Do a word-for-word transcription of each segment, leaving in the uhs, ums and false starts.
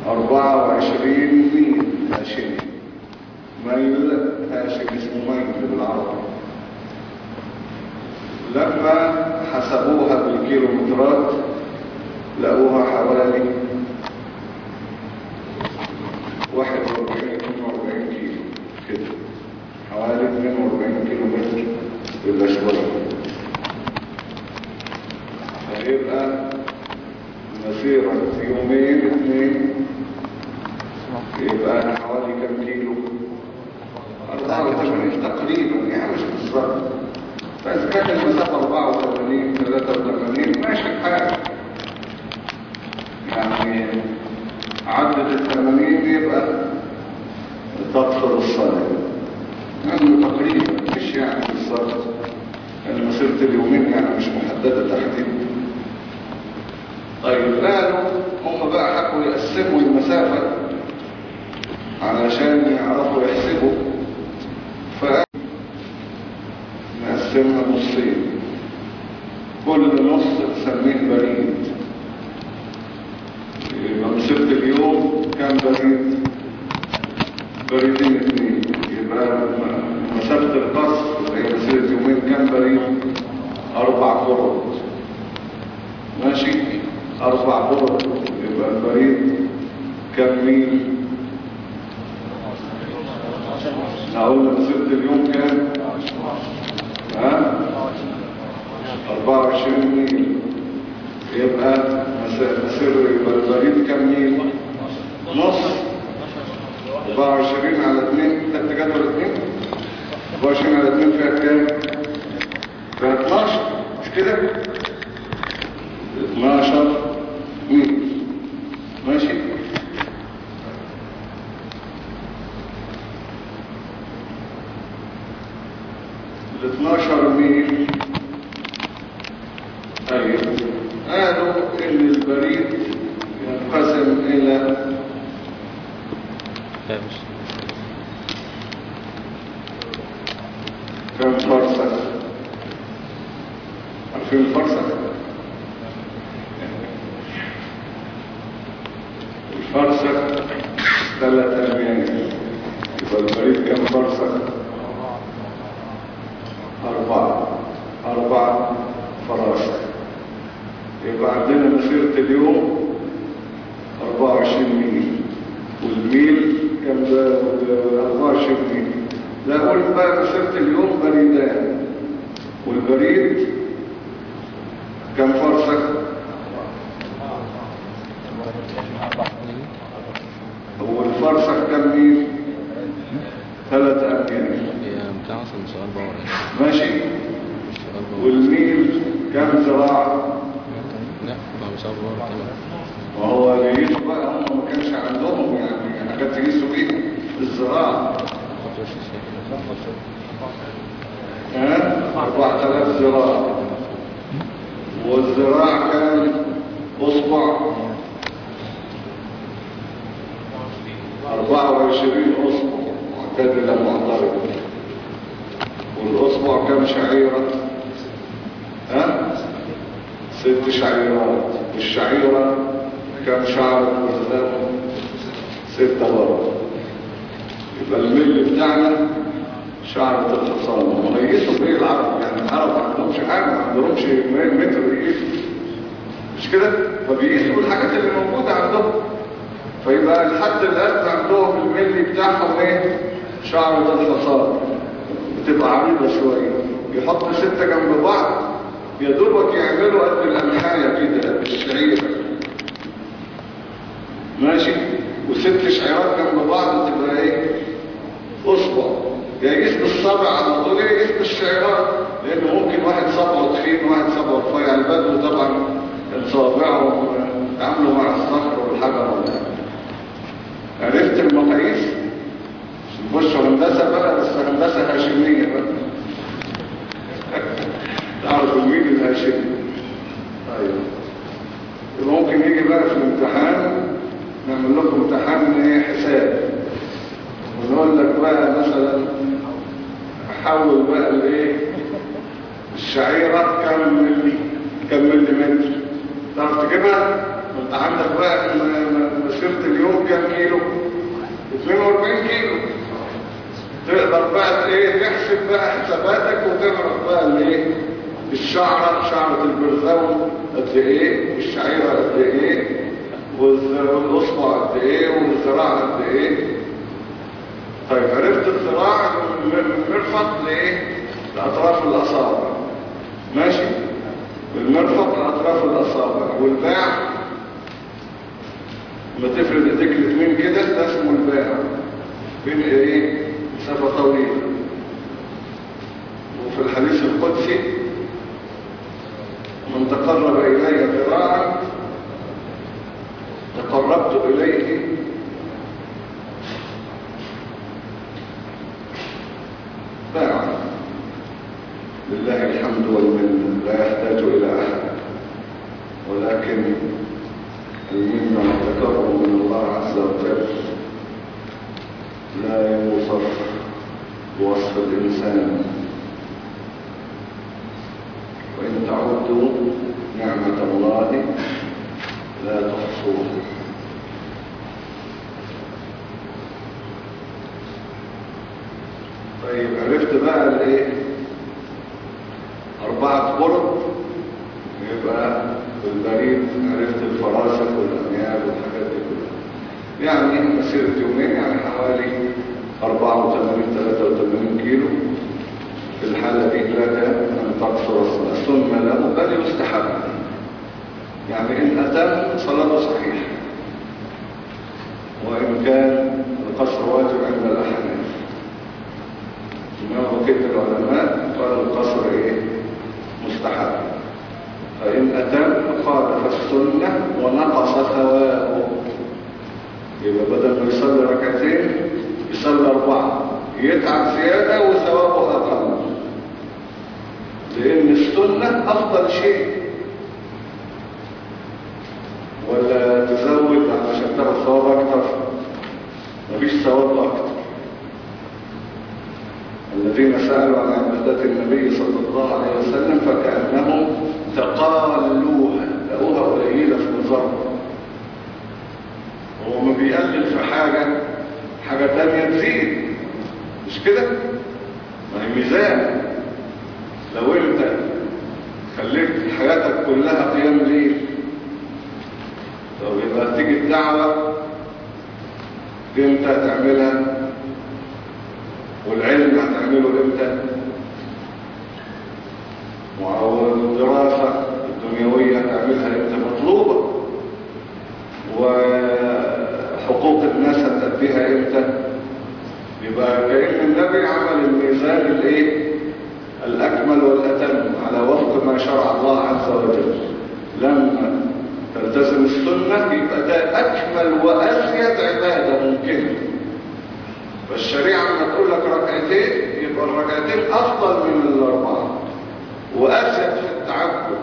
أربعة وعشرين ميل هاشمي. ميل هاشمي اسمه ميل بالعربي. لما حسبوها بالكيلومترات لقوها حوالي واحد واربعين اتنين واربعين كيلو كده، حوالي اتنين واربعين كيلو متر يبقى شوية. هيبقى مسيرة يومين اثنين يبقى حوالي كم كيلو؟ أربعة وثمانين تقريبا، يعني مش بالظبط، بس كانت المسافة أربعة وثمانين ثلاثة وثمانين ماشي الحال. يعني عدد الثمانين يبقى تقصر الصلاة، يعني تقريبا مش يعني بالظبط، يعني مسيرة اليومين يعني مش محددة تحديدا. طيب قالوا هم بقى حكوا يقسموا المسافة علشان يعرفوا يحسبوا، فنقسمها نصين، كل نص نسميه بريد. يبقى مسيرة اليوم كام بريد؟ بريدين اثنين. يبقى مسافة القصر هي مسيرة يومين كام بريد؟ أربع قرب. ماشي؟ أربع قرب يبقى البريد كام ميل؟ هقول لك مسيرة اليوم كام؟ ها؟ أربعة وعشرين ميل. يبقى مسيرة يبقى البريد كام ميل؟ نص. أربعة وعشرين على اثنين تحت جدول اثنين، أربعة وعشرين على اثنين فيها كام؟ فيها اتناشر، مش كده؟ اتناشر ميل. ماشي؟ ال اتناشر ميل ايوه قالوا ان البريد ينقسم الى كم فرسخ؟ عارفين الفرسخ؟ الفرسخ ثلاث اميال. يبقى البريد كم فرسخ؟ أربعة أربعة فراسخ. يبقى عندنا مسيرة اليوم أربعة وعشرين ميل، والميل كم ده؟ أربعة وعشرين ميل. لا أقول بقى مسيرة اليوم بريدان، والبريد كم فرسخ؟ هو الفرسخ كم ميل؟ ثلاثة أميال. ماشي؟ والميل كم ذراع؟ لا وهو بيقيسوا بقى، هم ما كانش عندهم يعني حاجات يقيسوا بيها الزراعة. ها؟ أربعة آلاف ذراع، والذراع كان أصبع، أربعة وعشرين أصبع معتدلة معترضة. والأصبع كم شعيرة؟ ها؟ ست شعيرات. والشعيرة كم شعر قدام؟ ستة برضه. يبقى المل بتاعنا شعرة الحصان. هم يقيسوا بايه العرب؟ يعني العرب ما عندهمش حاجة، ما عندهمش متر يقيسوا، مش كده؟ فبيقيسوا الحاجات اللي موجودة عندهم. فيبقى الحد الأدنى عندهم الملي بتاعهم ايه؟ شعرة الحصان، بتبقى عريضة شوية. يحط ستة جنب بعض يدوبك يعملوا قد الأمحاية كده، قد الشعيرة. ماشي؟ وست شعيرات جنب بعض تبقى ايه؟ أصبع. يقيس بالصبع على طول، يقيس بالشعيرات، لأنه ممكن واحد صبعه تخين وواحد صبعه رفيع. البدو طبعا صابعهم تعاملوا مع الصخر والحجر. عرفت المقاييس؟ مش هندسة بقى، بس هندسة هاشمية بقى. تعرف الميل الهاشمي. طيب يبقى ممكن يجي بقى في الامتحان نعمل لكم امتحان ايه؟ حساب، ونقول لك بقى مثلا حول بقى الايه؟ الشعيرة كم ملي كم ملي متر، تعرف تجيبها؟ انت عندك بقى مسيرة اليوم كام كيلو؟ اثنين واربعين كيلو. تقدر بقى ايه تحسب بقى حساباتك وتعرف بقى الايه الشعرة شعرة البرزاون قد ايه، والشعيرة قد ايه، والاصبع قد ايه، والذراع قد ايه. طيب عرفت الذراع من المرفق لايه؟ لاطراف الاصابع، ماشي، المرفق لاطراف الاصابع، والباع لما تفرد ايديك الاثنين كده ده اسمه الباع، بين ايه مسافة طويلة. وفي الحديث القدسي من تقرب إلي ذراعا تقربت إليه باعا. لله الحمد والمنة، لا يحتاج إلى أحد، ولكن المنة والتكرم من الله عز وجل لا يوصف بوصف الإنسان. وإن تعودوا نعمة الله لا تحصوها. طيب عرفت بقى الايه أربعة قرب، يبقى البريد عرفت الفراسخ والأميال والحاجات دي كلها، يعني مسيرة يومين، يعني حوالي أربعة وثمانين ثلاثة وثمانين كيلو. في الحالة دي لك أن تقصر الصلاة، ثم له بل يستحب، يعني إن أتم صلاته صحيحة، وإن كان القصر واجب عند الأحناف. ما بقية العلماء قال القصر إيه مستحب. فإن أتم خالف السنة ونقص ثوابه، يبقى بدل ما يصلي ركعتين يصلي أربعة، يتعب زيادة وثوابه أقل، لأن السنة أفضل شيء. ولا تزود علشان تاخد ثواب أكتر؟ مفيش ثواب أكتر. الذين سألوا عن عبادات النبي صلى الله عليه وسلم فكأنهم تقالوها، لقوها قليلة في نظرهم. هو ما بيقلل في حاجة، حاجة تانية تزيد، مش كده؟ ما هي ميزان. لو انت خليت حياتك كلها قيام ليل، طب يبقى تيجي الدعوة امتى هتعملها؟ والعلم هتعمله امتى؟ والدراسة الدنيوية هتعملها امتى؟ مطلوبة. وحقوق الناس هتأديها امتى؟ يبقى كأن النبي عمل الميزان الايه الأكمل والأتم على وفق ما شرع الله عز وجل. لما تلتزم السنة يبقى ده أكمل وأزيد عبادة ممكنة. فالشريعة لما تقول لك ركعتين يبقى الركعتين أفضل من الأربعة وأزيد في التعبد،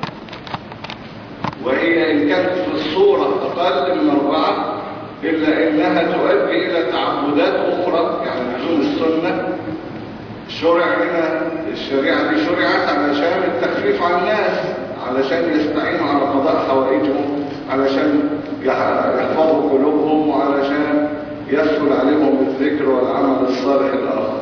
وهي إن كانت في الصورة أقل من أربعة إلا إنها تؤدي إلى تعبدات أخرى، يعني بدون السنة. شرع هنا الشريعة دي شرعت علشان التخفيف على الناس، علشان يستعينوا على قضاء حوائجهم، علشان يحفظوا قلوبهم، وعلشان يسهل عليهم الذكر والعمل الصالح الآخر.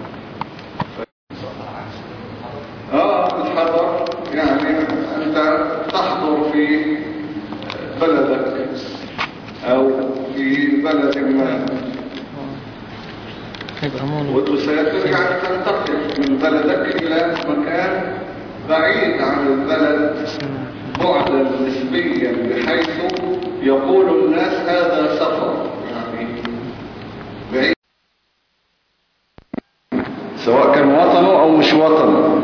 آه الحضر يعني أنت تحضر في بلدك أو في بلد ما وتسافر، يعني تنتقل من بلدك إلى مكان بعيد عن البلد بعدا نسبيا بحيث يقول الناس هذا سفر، يعني بعيد سواء كان وطنه أو مش وطنه،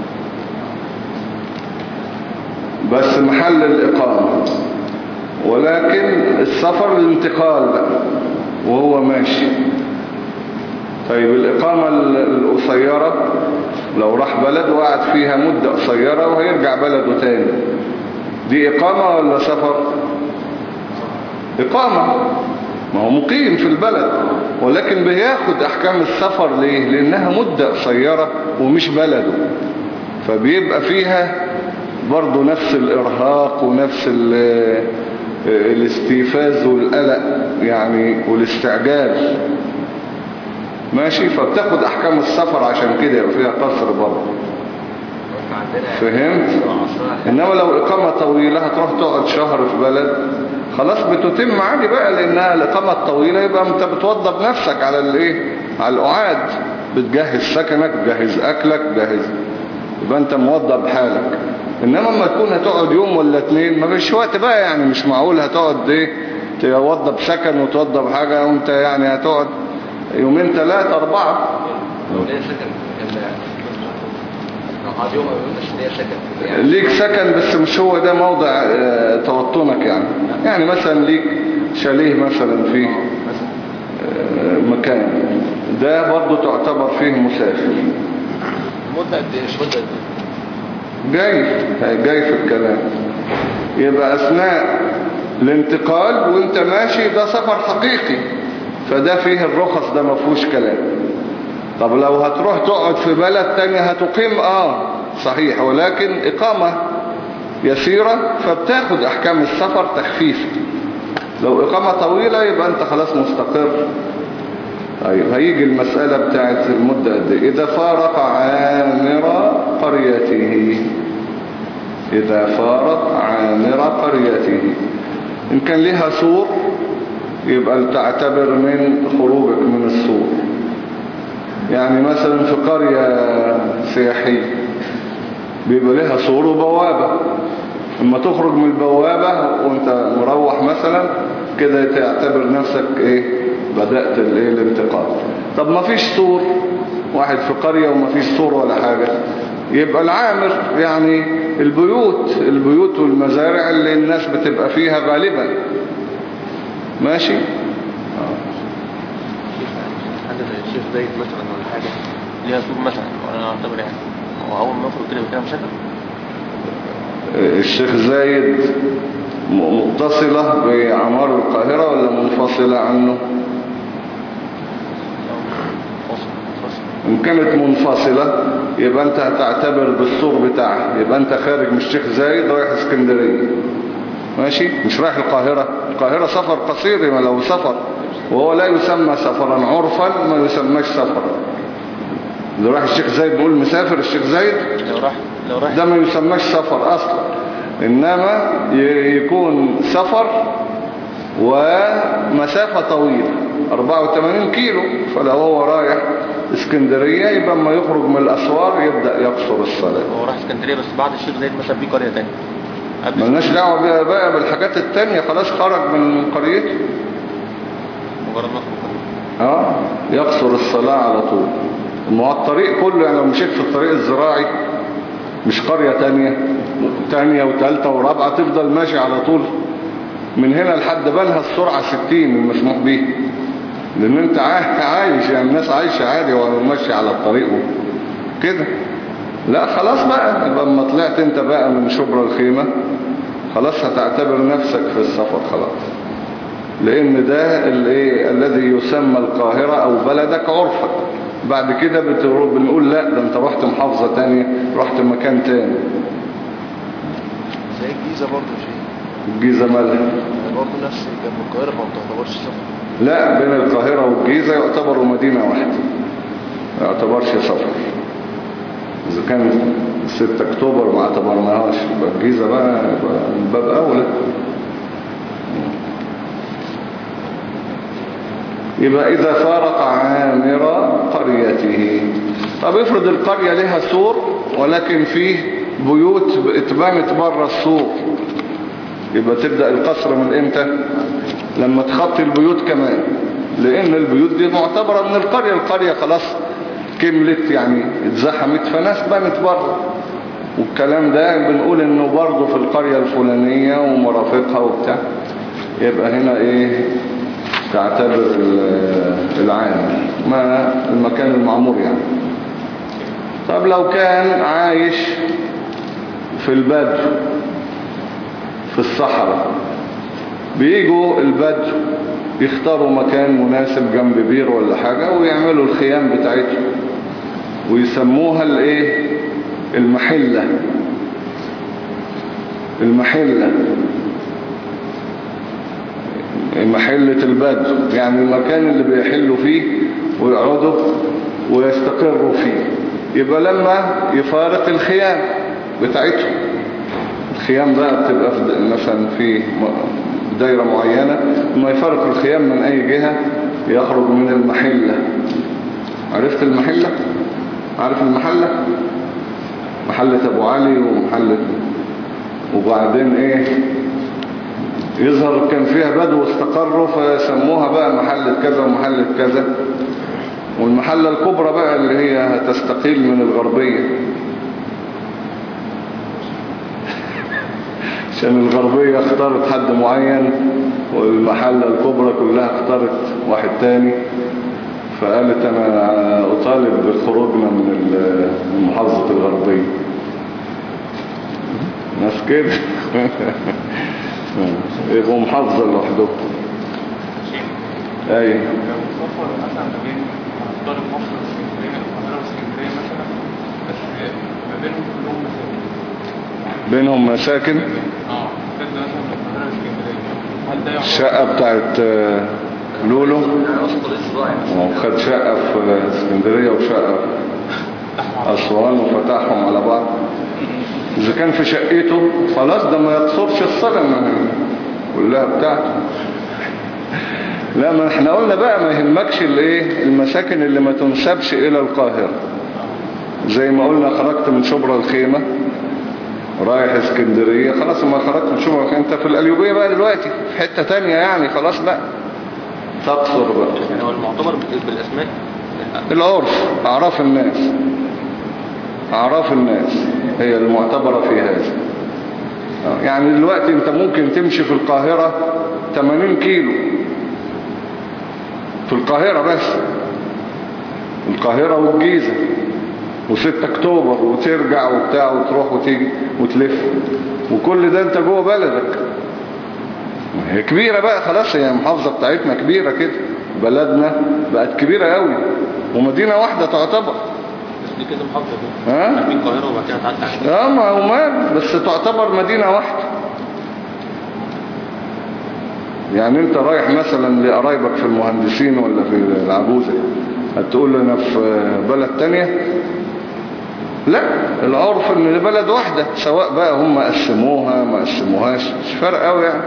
بس محل الإقامة. ولكن السفر الانتقال بقى وهو ماشي. طيب الإقامة القصيرة لو راح بلد وقعد فيها مدة قصيرة وهيرجع بلده تاني، دي إقامة ولا سفر؟ إقامة، ما هو مقيم في البلد، ولكن بياخد أحكام السفر. ليه؟ لأنها مدة قصيرة ومش بلده، فبيبقى فيها برضو نفس الإرهاق ونفس الاستيفاز والقلق يعني والاستعجال. ماشي، فبتاخد احكام السفر عشان كده يبقى فيها قصر برضه. فهمت؟ انما لو اقامة طويلة هتروح تقعد شهر في بلد خلاص بتتم عادي بقى، لانها الاقامة الطويلة يبقى انت بتوضب نفسك على الايه، على القعاد، بتجهز سكنك، بتجهز اكلك، بتجهز، يبقى انت موضب حالك. انما لما تكون هتقعد يوم ولا اتنين ما فيش وقت بقى، يعني مش معقول هتقعد ايه توضب سكن وتوضب حاجة وانت يعني هتقعد يومين ثلاثة اربعة. لو ليه سكن لو قعد يوم مش ليه سكن ليك سكن بس مش هو ده موضع اه توطنك يعني. يعني مثلا ليك شاليه مثلا في اه مكان ده برضو تعتبر فيه مسافر. مدة قد ايه؟ مدة قد ايه؟ جاي جاي في الكلام. يبقى اثناء الانتقال وانت ماشي ده سفر حقيقي، فده فيه الرخص، ده ما فيهوش كلام. طب لو هتروح تقعد في بلد تانية هتقيم اه صحيح، ولكن اقامة يسيرة فبتاخد احكام السفر تخفيف. لو اقامة طويلة يبقى انت خلاص مستقر. طيب هيجي المسألة بتاعت المدة قد ايه. إذا فارق عامر قريته، إذا فارق عامر قريته، إن كان لها سور يبقى تعتبر من خروجك من السور. يعني مثلا في قرية سياحية بيبقى لها سور وبوابة، لما تخرج من البوابة وانت مروح مثلا كده تعتبر نفسك ايه بدأت الايه الانتقال. طب ما فيش سور، واحد في قرية وما فيش سور ولا حاجة، يبقى العامر يعني البيوت البيوت والمزارع اللي الناس بتبقى فيها غالبا. ماشي. حد زي الشيخ زايد مثلا ولا حاجة ليها سور مثلا، وانا اعتبر يعني هو اول ما يخرج كده بكده مشاكل. الشيخ زايد متصلة بعمار القاهرة ولا منفصلة عنه؟ إن كانت منفصلة يبقى أنت هتعتبر بالسور بتاعها، يبقى أنت خارج من الشيخ زايد رايح اسكندرية. ماشي، مش رايح القاهرة. القاهرة سفر قصير، ما لو سفر وهو لا يسمى سفرا عرفا ما يسمىش سفرا. لو راح الشيخ زايد بيقول مسافر الشيخ زايد، لو راح لو راح ده ما يسمىش سفر أصلا، إنما يكون سفر ومسافة طويلة أربعة وثمانين كيلو. فلو هو رايح اسكندرية يبقى ما يخرج من الأسوار يبدأ يقصر الصلاة. هو راح اسكندرية بس بعد الشيخ زايد مثلا في قرية تانية ملناش دعوة بقى بالحاجات التانية، خلاص خرج من قريته مجرد نخرج اه يقصر الصلاة على طول. ما هو الطريق كله يعني لو مشيت في الطريق الزراعي مش قرية تانية تانية وتالتة ورابعة تفضل ماشي على طول من هنا لحد بنها السرعة ستين المسموح به، لان انت عايش يعني الناس عايشة عادي وماشي على الطريق كده. لا خلاص بقى، يبقى اما طلعت انت بقى من شبرا الخيمة خلاص هتعتبر نفسك في السفر خلاص، لان ده الايه الذي يسمى القاهرة او بلدك عرفا. بعد كده بنقول لا ده انت رحت محافظة تانية، رحت مكان تاني. زي الجيزة برضه شيء. الجيزة مالها برضه نفس جنب القاهرة فما تعتبرش سفر. لا، بين القاهرة والجيزة يعتبروا مدينة واحدة، ما يعتبرش سفر. إذا كان ستة أكتوبر ما اعتبرناهاش يبقى الجيزة بقى يبقى الباب أولى. يبقى إذا فارق عامر قريته. طب افرض القرية لها سور ولكن فيه بيوت اتبنت بره السور، يبقى تبدأ القصر من امتى؟ لما تخطي البيوت كمان، لان البيوت دي معتبرة من القرية. القرية خلاص كملت يعني اتزحمت فناس بنت بره، والكلام ده بنقول انه برضه في القرية الفلانية ومرافقها وبتاع. يبقى هنا ايه تعتبر العام ما المكان المعمور يعني. طب لو كان عايش في البدو في الصحراء، بيجوا البدو يختاروا مكان مناسب جنب بير ولا حاجة ويعملوا الخيام بتاعتهم ويسموها الايه المحلة. المحلة محلة البدو، يعني المكان اللي بيحلوا فيه ويقعدوا ويستقروا فيه. يبقى لما يفارق الخيام بتاعتهم، الخيام بقى بتبقى في مثلا في دايرة معينة، لما يفارق الخيام من أي جهة يخرج من المحلة. عرفت المحلة؟ عارف المحلة؟ محلة أبو علي ومحلة، وبعدين إيه يظهر كان فيها بدو واستقروا فيسموها بقى محلة كذا ومحلة كذا. والمحلة الكبرى بقى اللي هي هتستقيل من الغربية، عشان الغربية اختارت حد معين والمحلة الكبرى كلها اختارت واحد تاني، فقالت انا اطالب بخروجنا من محافظة الغربية. ناس كده يبقوا محافظة لوحدهم. ايه طالب مصر واسكندريه، القاهره واسكندريه مثلا، بس ما بينهم كلهم مساكن. بينهم مساكن؟ اه كده مثلا من القاهره واسكندريه، هل ده يعتبر الشقه بتاعت لولو خد شقه في اسكندريه وشقه في اسوان وفتحهم على بعض؟ اذا كان في شقته خلاص ده ما يقصرش الصلاه كلها بتاعته. لا ما احنا قلنا بقى ما يهمكش الايه المساكن اللي ما تنسبش الى القاهرة. زي ما قلنا خرجت من شبرا الخيمة رايح اسكندرية، خلاص ما خرجت من شبرا الخيمة انت في القليوبية بقى دلوقتي في حتة تانية، يعني خلاص بقى تقصر بقى. يعني هو المعتبر بالاسماء العرف، اعراف الناس، اعراف الناس هي المعتبرة في هذا. يعني دلوقتي انت ممكن تمشي في القاهرة ثمانين كيلو في القاهرة بس، القاهرة والجيزة وستة اكتوبر وترجع وبتاع وتروح وتيجي وتلف، وكل ده انت جوه بلدك. هي كبيرة بقى خلاص، هي المحافظة بتاعتنا كبيرة كده، بلدنا بقت كبيرة قوي ومدينة واحدة تعتبر. بس دي كده محافظة دي ها؟ في القاهرة وبعد كده تعدي على اه ما هو مال، بس تعتبر مدينة واحدة. يعني انت رايح مثلا لقرايبك في المهندسين ولا في العجوزة هتقول له انا في بلد تانية؟ لا، العرف ان بلد واحدة، سواء بقى هم قسموها ما قسموهاش مش فرق قوي يعني.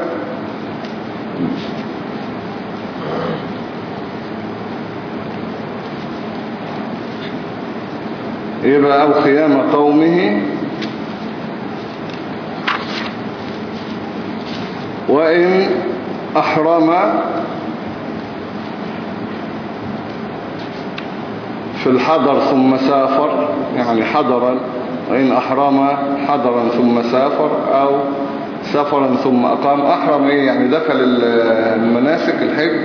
يبقى او خيام قومه وإن أحرم في الحضر ثم سافر، يعني حضرا، وإن أحرم حضرا ثم سافر أو سفرا ثم أقام. أحرم إيه؟ يعني دخل المناسك الحج.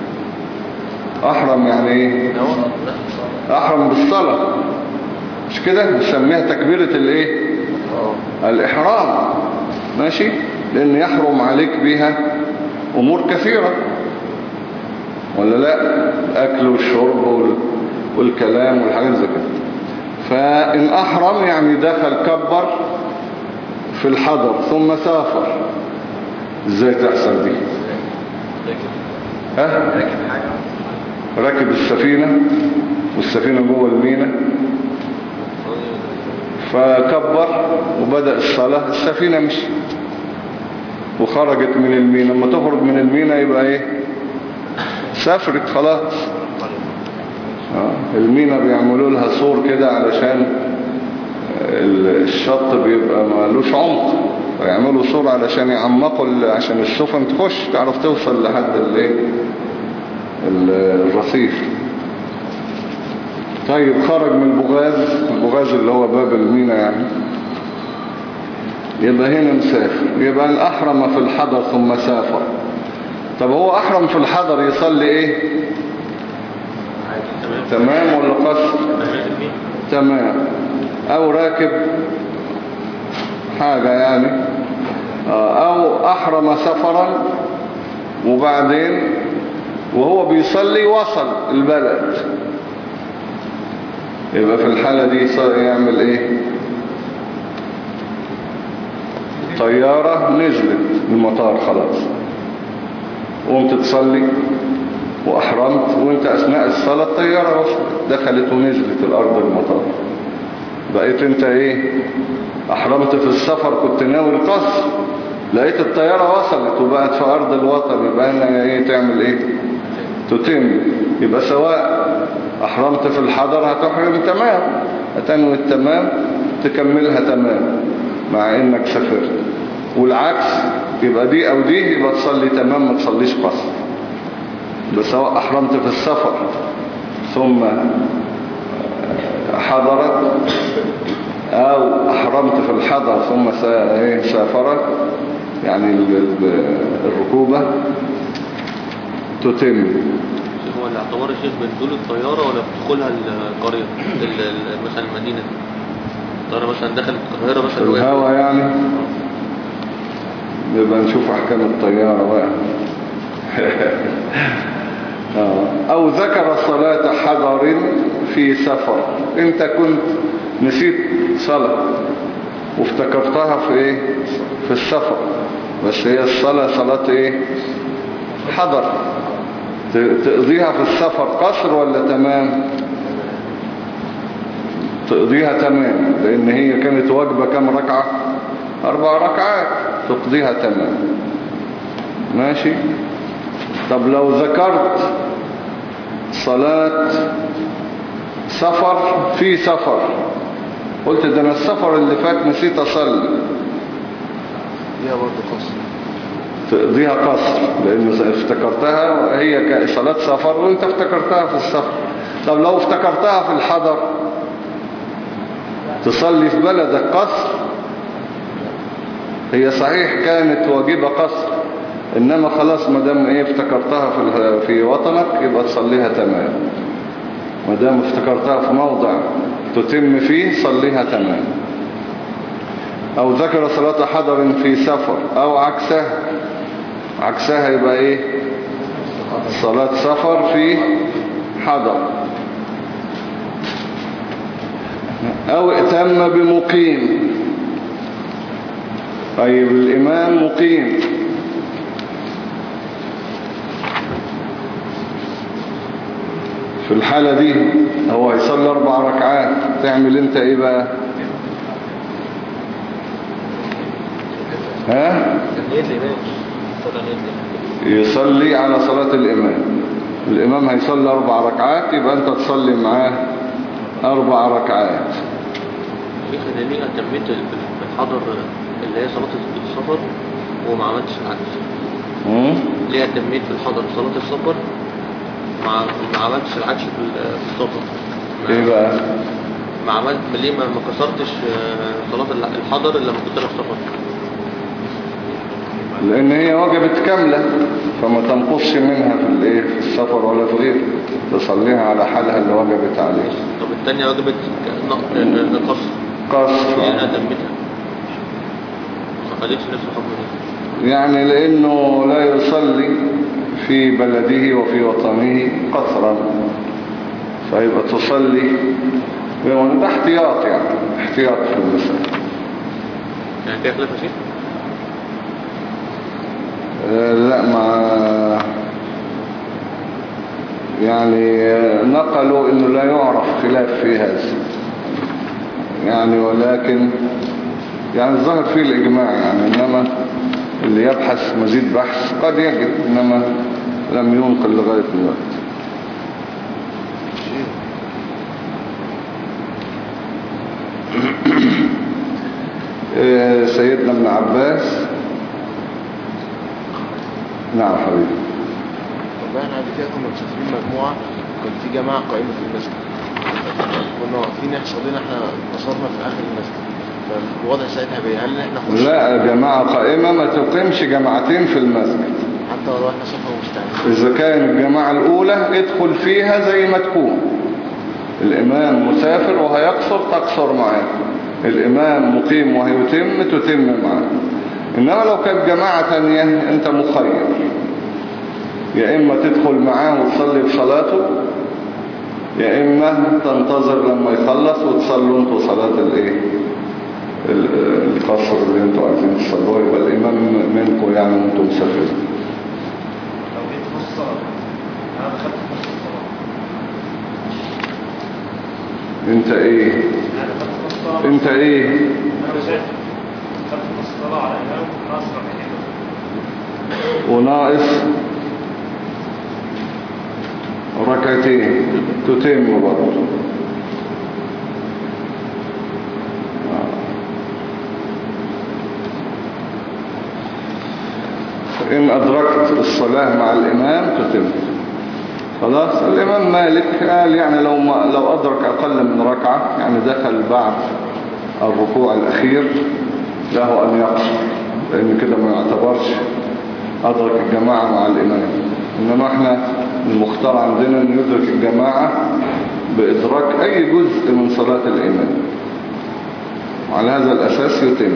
أحرم يعني إيه؟ أحرم بالصلاة، مش كده؟ نسميها تكبيرة الإيه؟ الإحرام، ماشي؟ لأن يحرم عليك بها أمور كثيرة ولا لا؟ الأكل والشرب والكلام والحاجات زي كده. فإن أحرم يعني دخل كبر في الحضر ثم سافر. إزاي تحصل دي؟ ها؟ ركب السفينة والسفينة جوه الميناء فكبر وبدأ الصلاة، السفينة مش وخرجت من الميناء. لما تخرج من الميناء يبقى ايه؟ سافرت خلاص. آه. الميناء بيعملوا لها سور كده علشان الشط بيبقى مالوش عمق، فيعملوا سور علشان يعمقوا عشان السفن تخش تعرف توصل لحد الايه الرصيف. طيب خرج من البغاز، البغاز اللي هو باب الميناء يعني، يبقى هنا مسافر. يبقى الأحرم في الحضر ثم سافر. طب هو أحرم في الحضر يصلي ايه؟ تمام ولا قصر؟ تمام. او راكب حاجة يعني، او احرم سفرا وبعدين وهو بيصلي وصل البلد، يبقى في الحالة دي يعمل ايه؟ طيارة نزلت المطار خلاص، وقمت تصلي وأحرمت، وانت أثناء الصلاة الطيارة دخلت ونزلت الأرض المطار، بقيت انت ايه أحرمت في السفر كنت ناوي القصر، لقيت الطيارة وصلت وبقت في أرض الوطن، يبقى هنا ايه تعمل ايه تتم. يبقى سواء أحرمت في الحضر هتحرم تمام، هتنوي التمام تكملها تمام مع انك سافرت، والعكس يبقى دي او دي يبقى تصلي تمام ما تصليش قصر. بس سواء أحرمت في السفر ثم حضرت أو أحرمت في الحضر ثم سافرت، يعني الركوبة تتم. هو الاعتبار الشيخ بنزول الطيارة ولا بدخولها القرية مثلا المدينة؟ الطيارة مثلا دخلت القاهرة مثلا الهوا يعني، نبقى نشوف أحكام الطيارة بقى. أو ذكر صلاة حضر في سفر، انت كنت نسيت صلاة وافتكرتها في ايه في السفر، بس هي الصلاة صلاة ايه حضر، تقضيها في السفر قصر ولا تمام؟ تقضيها تمام، لان هي كانت واجبة كم ركعة؟ اربع ركعات، تقضيها تمام ماشي. طب لو ذكرت صلاة سفر في سفر، قلت ده انا السفر اللي فات نسيت اصلي، دي برضه قصر، تقضيها قصر لان افتكرتها هي صلاة سفر وانت افتكرتها في السفر. طب لو افتكرتها في الحضر تصلي في بلدك قصر، هي صحيح كانت واجبة قصر، انما خلاص ما دام ايه افتكرتها في في وطنك يبقى تصليها تمام، ما دام افتكرتها في موضع تتم فيه صليها تمام. او ذكر صلاة حضر في سفر او عكسها، عكسها يبقى ايه صلاة سفر في حضر. او ائتم بمقيم، طيب الامام مقيم في الحالة دي هو هيصلي اربع ركعات، تعمل انت ايه بقى؟ ها يصلي على صلاة الامام، الامام هيصلي اربع ركعات يبقى انت تصلي معاه اربع ركعات. شيخ انا ليه اتميت بالحضر اللي هي صلاة السفر وما عملتش العكس؟ ليه اتميت بالحضر صلاة السفر ما ما عملتش العكس في السفر؟ ايه بقى؟ ما عملت ليه ما ما كسرتش صلاة الحضر الا لما كنت انا في سفر؟ لان هي وجبت كاملة فما تنقصش منها في الايه في السفر ولا في غيره، تصليها على حالها اللي وجبت عليه. طب الثانية وجبت قصر قصر يعني انا اتميتها ما خدتش نفس الحكم ده، يعني لانه لا يصلي في بلده وفي وطنه قصرا، فيبقى تصلي ده احتياط، يعني احتياط في المسألة. يعني فيها خلاف شيء؟ آه لا، ما يعني نقلوا انه لا يعرف خلاف في هذا يعني، ولكن يعني الظاهر فيه الاجماع يعني، انما اللي يبحث مزيد بحث قد يجد، انما لم ينقل لغاية دلوقتي. سيدنا ابن عباس. نعم حبيبي. والله احنا قبل كده كنا مسافرين مجموعة، كان في جماعة قائمة في المسجد، كنا واقفين يحصل لنا احنا قصرنا في اخر المسجد، فالوضع ساعتها بيه هل احنا خش؟ لا، جماعة قائمة ما تقيمش جماعتين في المسجد حتى لو احنا صفة مستعد. إذا كان الجماعة الأولى ادخل فيها زي ما تكون، الإمام مسافر وهيقصر تقصر معاه، الإمام مقيم وهيتم تتم معاه. إنما لو كانت جماعة تانية أنت مخير، يا إما تدخل معاه وتصلي بصلاته، يا إما تنتظر لما يخلص وتصلوا انتوا صلاة الايه القصر اللي انتوا عايزين تصلوه، يبقى الإمام منكم يعني انتوا مسافرين. لو انت ايه انت ايه وناقص ركعتين تتم برضه. إن أدركت الصلاة مع الإمام تتم. خلاص. الإمام مالك قال يعني لو ما لو أدرك أقل من ركعة يعني دخل بعد الركوع الأخير له أن يقصر، لأن كده ما يعتبرش أدرك الجماعة مع الإمام. إنما احنا المختار عندنا أن يدرك الجماعة بإدراك أي جزء من صلاة الإمام، وعلى هذا الأساس يتم.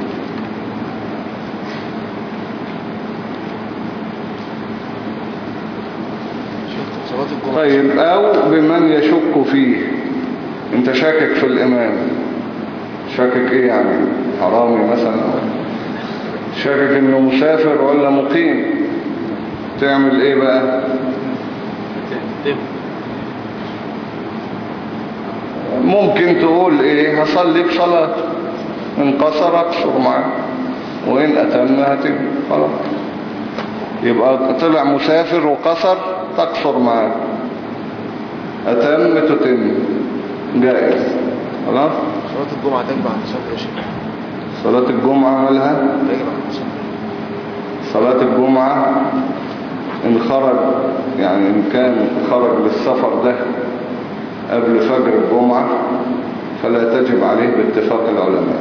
طيب أو بمن يشك فيه. انت شاكك في الإمام، شاكك ايه يعني؟ حرامي مثلا، شاكك انه مسافر ولا مقيم، تعمل ايه بقى؟ ممكن تقول ايه؟ هصلي بصلاة، ان قصر اقصر معاه، وان اتم هتم. خلاص، يبقى طلع مسافر وقصر تقصر معاه، أتم تتم، جائز. خلاص. صلاة الجمعة تجب عن صلاة العشاء. صلاة الجمعة مالها؟ تجب عن صلاة صلاة الجمعة إن خرج، يعني إن كان خرج للسفر ده قبل فجر الجمعة فلا تجب عليه باتفاق العلماء.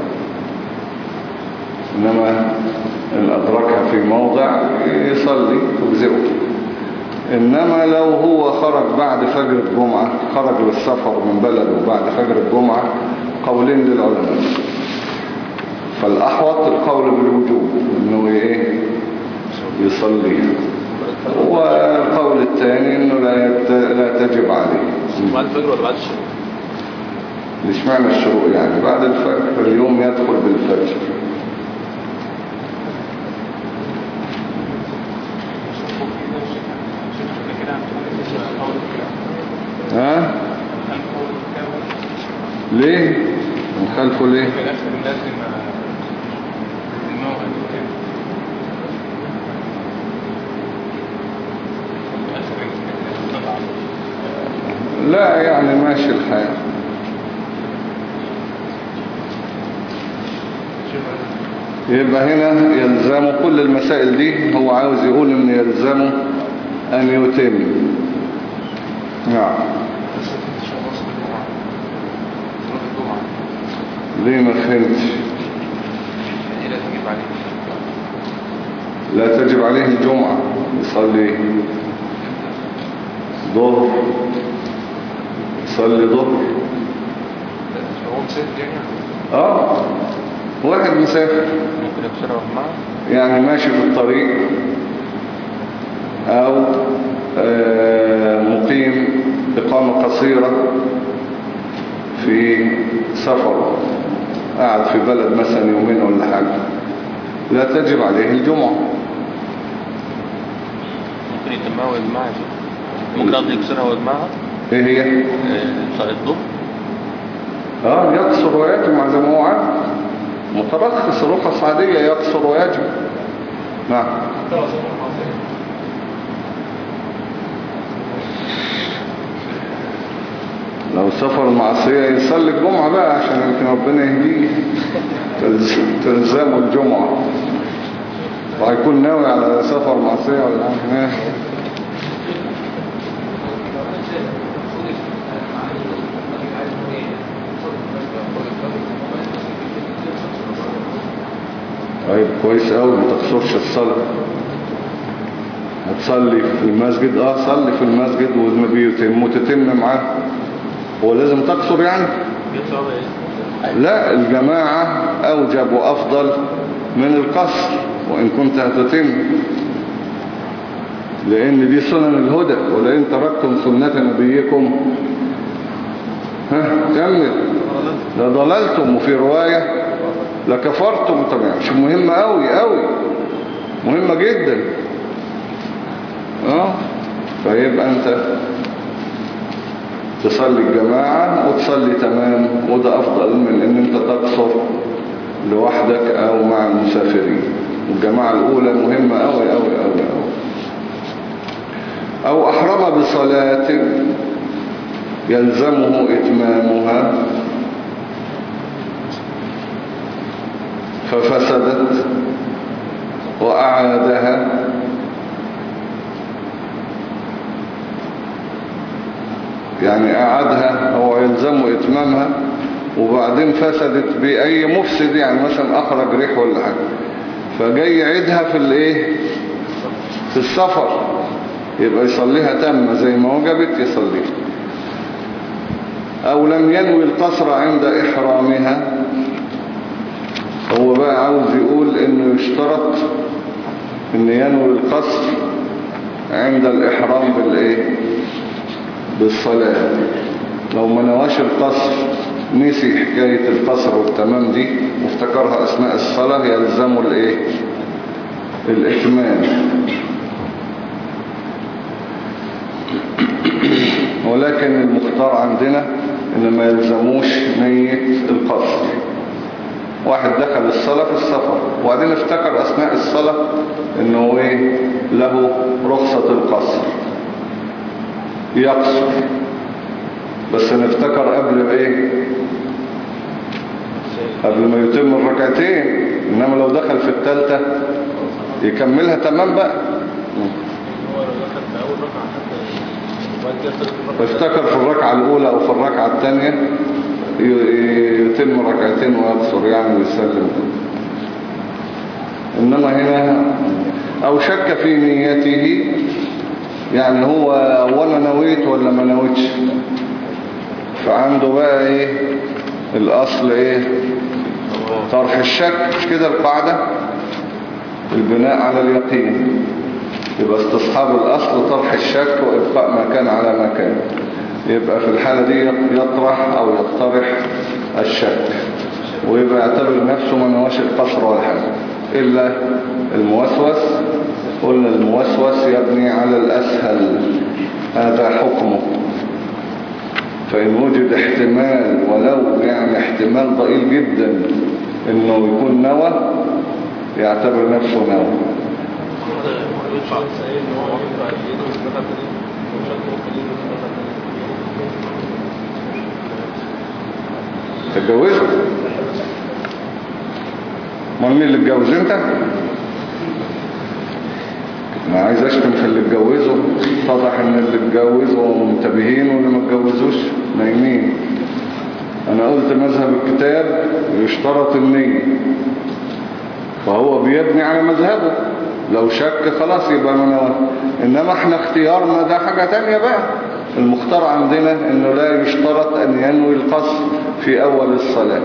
إنما إن أدركها في موضع يصلي تجزئه. إنما لو هو خرج بعد فجر الجمعة، خرج للسفر من بلده بعد فجر الجمعة، قولين للعلماء. فالأحوط القول بالوجوب، إنه إيه؟ يصلي. والقول الثاني إنه لا لا تجب عليه. بعد الفجر ولا بعد الشروق؟ ليش معنى الشروق يعني؟ بعد الفجر، اليوم يدخل بالفجر. ها؟ ليه؟ نخالفه ليه؟ لا يعني ماشي الحال. يبقى هنا يلزم كل المسائل دي، هو عاوز يقول ان يلزمه ان يتم. نعم. ليه ما فهمتش؟ لا تجب عليه الجمعة، يصلي ظهر، يصلي ظهر. اه واحد مسافر يعني ماشي في الطريق، او آه مقيم إقامة قصيرة في سفر، قاعد في بلد مثلا يومين ولا حاجة، لا تجب عليه الجمعة. ممكن يتمها ويجمعها، ممكن قصدي يكسرها ويجمعها. ايه هي؟ صلاة الظهر. اه يقصر ويجمع زي ما هو عارف، مترخص رخص عادية، يقصر ويجمع. نعم. لو سفر معصية يصلي الجمعة بقى عشان يمكن ربنا يهديه، تلزمه الجمعة، وهيكون ناوي على سفر معصية ولا حاجة. طيب كويس قوي، ما تقصرش الصلاة. هتصلي في المسجد، اه صلي في المسجد والنبي يتم وتتم معاه. هو لازم تقصر يعني؟ لا، الجماعة أوجب وأفضل من القصر وإن كنت هتتم، لأن دي سنن الهدى. ولئن تركتم سنة نبيكم ها كمل لضللتم، وفي رواية لكفرتم. طبعا مش مهمة قوي قوي، مهمة جدا. اه فيبقى انت تصلي الجماعة وتصلي تمام، وده أفضل من إن أنت تقصر لوحدك أو مع المسافرين. الجماعة الأولى مهمة أوي أوي أوي أوي. أو أحرم بصلاة يلزمه إتمامها ففسدت وأعادها، يعني أعادها هو يلزمه إتمامها وبعدين فسدت بأي مفسد، يعني مثلا أخرج ريح ولا حاجة، فجاي يعيدها في الإيه في السفر، يبقى يصليها تامة زي ما وجبت يصليها. أو لم ينوي القصر عند إحرامها، هو بقى عاوز يقول إنه يشترط إن ينوي القصر عند الإحرام بالإيه بالصلاة. لو ما نواش القصر، نسي حكاية القصر والتمام دي وافتكرها أثناء الصلاة، يلزمه الإيه الإتمام. ولكن المختار عندنا إن ما يلزموش نية القصر. واحد دخل الصلاة في السفر وبعدين افتكر أثناء الصلاة إنه إيه له رخصة القصر، يقصر، بس نفتكر قبل إيه قبل ما يتم الركعتين. إنما لو دخل في الثالثة يكملها تمام بقى. افتكر في الركعة الأولى أو في الركعة الثانية يتم ركعتين ويقصر يعني ويسلم. إنما هنا أو شك في نيته، يعني هو وانا نويت ولا ما نويتش، فعنده بقى ايه الأصل ايه طرح الشك، مش كده القاعدة البناء على اليقين، يبقى استصحاب الأصل طرح الشك وإبقاء ما كان على ما كان. يبقى في الحالة دي يطرح أو يقترح الشك ويبقى يعتبر نفسه ما نواش القصر ولا حاجة إلا الموسوس. قلنا الموسوس يبني على الأسهل، هذا حكمه. فإن وجد احتمال ولو يعني احتمال ضئيل جدا إنه يكون نوى، يعتبر نفسه نوى. تتجوزه؟ ما مين اللي اتجوز انت؟ انا عايز اشتم في اللي اتجوزوا. اتضح ان اللي اتجوزوا منتبهين واللي ما اتجوزوش نايمين. انا قلت مذهب الكتاب يشترط النية، فهو بيبني على مذهبه. لو شك خلاص يبقى منوى. انما احنا اختيارنا ده حاجة تانية بقى. المختار عندنا انه لا يشترط ان ينوي القصر في اول الصلاة.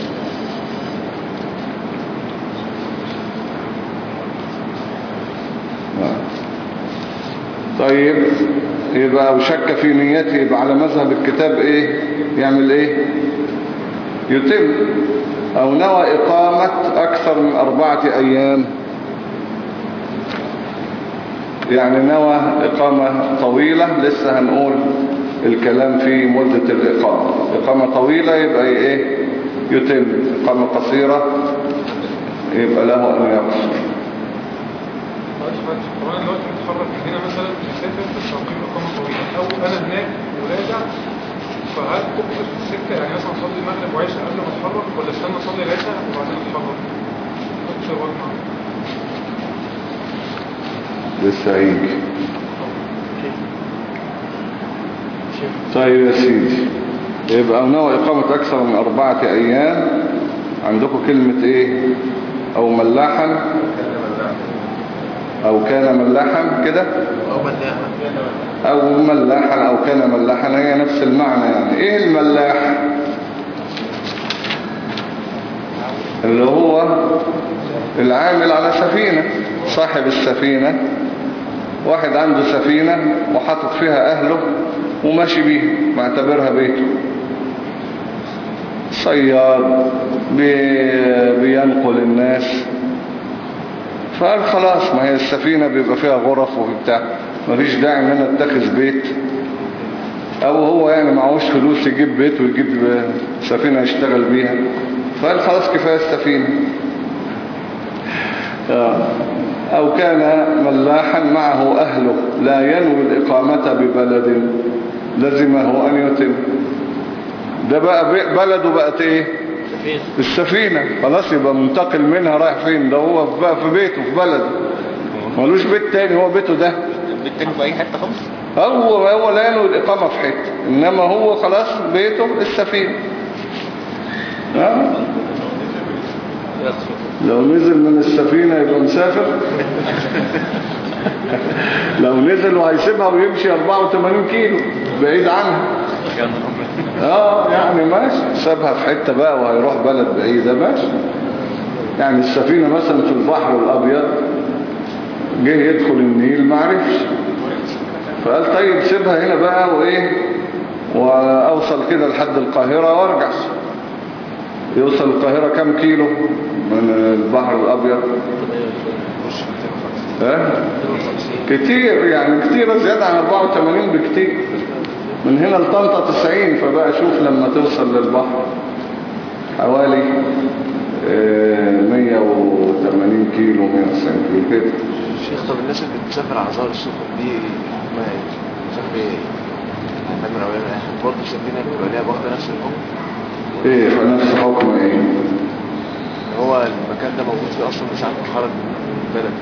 طيب يبقى وشك في نيته، يبقى على مذهب الكتاب ايه يعمل ايه يتم. او نوى اقامة اكثر من اربعة ايام، يعني نوى اقامة طويلة، لسه هنقول الكلام في مدة الاقامة. اقامة طويلة يبقى ايه يتم، اقامة قصيرة يبقى له ان يقصر. طبعا دلوقتي متحرك من هنا مثلا مسافر بس هقيم اقامه طويله، او انا هناك وراجع، فهل تقصر في السكه؟ يعني مثلا اصلي المغرب وعيشه قبل ما اتحرك، ولا استنى اصلي العشاء وبعدين اتحرك؟ اقصر واسمع لسه هيجي. طيب يا سيدي، يبقى نوى اقامه اكثر من اربعه ايام. عندكم كلمه ايه؟ او ملاحا أو كان ملاحا كده، أو ملاحا أو كان ملاحا، هي نفس المعنى. يعني إيه الملاح؟ اللي هو العامل على سفينة، صاحب السفينة. واحد عنده سفينة وحاطط فيها أهله وماشي بيه معتبرها بيته. صياد بينقل الناس، فقال خلاص ما هي السفينة بيبقى فيها غرف وبتاع، مفيش داعي ان انا اتخذ بيت او هو يعني معهوش فلوس يجيب بيت ويجيب سفينة يشتغل بيها، فقال خلاص كفاية السفينة. او كان ملاحا معه اهله لا ينوي الاقامة ببلد لزمه ان يتم. ده بقى بلده بقت ايه؟ السفينة. خلاص يبقى منتقل منها رايح فين؟ ده هو بقى في بيته في بلده، ملوش بيت تاني، هو بيته ده. البيت تاني في اي حتة خالص. هو هو لا ينوي الإقامة في حتة، إنما هو خلاص بيته السفينة. ها؟ لو نزل من السفينة يبقى مسافر. لو نزل وهيسيبها ويمشي أربعة وثمانين كيلو بعيد عنها، اه يعني ماشي، سابها في حتة بقى وهيروح بلد بعيدة ماشي. يعني السفينة مثلا في البحر الأبيض، جه يدخل النيل معرفش، فقال طيب سيبها هنا بقى وايه، واوصل كده لحد القاهرة وارجع. يوصل القاهرة كم كيلو من البحر الابيض؟ ها؟ كتير يعني، كتير زيادة عن أربعة وثمانين بكتير. من هنا لطنطا تسعين، فبقى شوف لما توصل للبحر حوالي مية وثمانين كيلو مية وتسعين كيلو كده. شيخ طب الناس اللي بتسافر عذار السفر دي ما هي بتسافر ايه؟ هتعمل أولاد أحد برضه سفينة بيبقى ليها واخدة نفس الحكم؟ ايه فنفس حكم ايه؟ هو المكان ده موجود فيه أصلا ساعة ما خرج من البلد،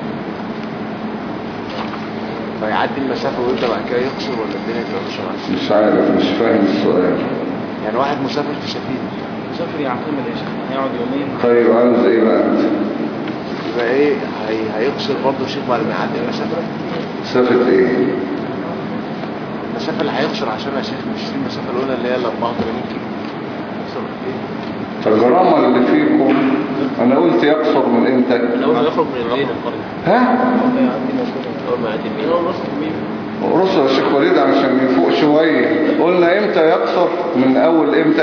فيعدي المسافة ويبدأ بعد كده يقصر ولا الدنيا تبقى مش عارف؟ مش عارف، مش فاهم السؤال. يعني واحد مسافر في سفينة، مسافر يعتمد يا شيخ، هيقعد يومين. طيب عاوز ايه بقى انت؟ يبقى ايه هي... هيقصر برضه شيخ بعد ما يعدي المسافة؟ مسافة ايه؟ المسافة اللي هيقصر عشان يا شيخ مش في المسافة الأولى اللي هي ال أربعة وثمانين كيلو. يقصر ايه؟ فالجرامة اللي فيكم انا قلت يقصر من امتى؟ لو ما يخرج من المدينة القرية. ها؟ أول ما يعدي المدينة. رسل الشيخ وليد عشان يفوق شوية. قلنا امتى يقصر؟ من اول امتى؟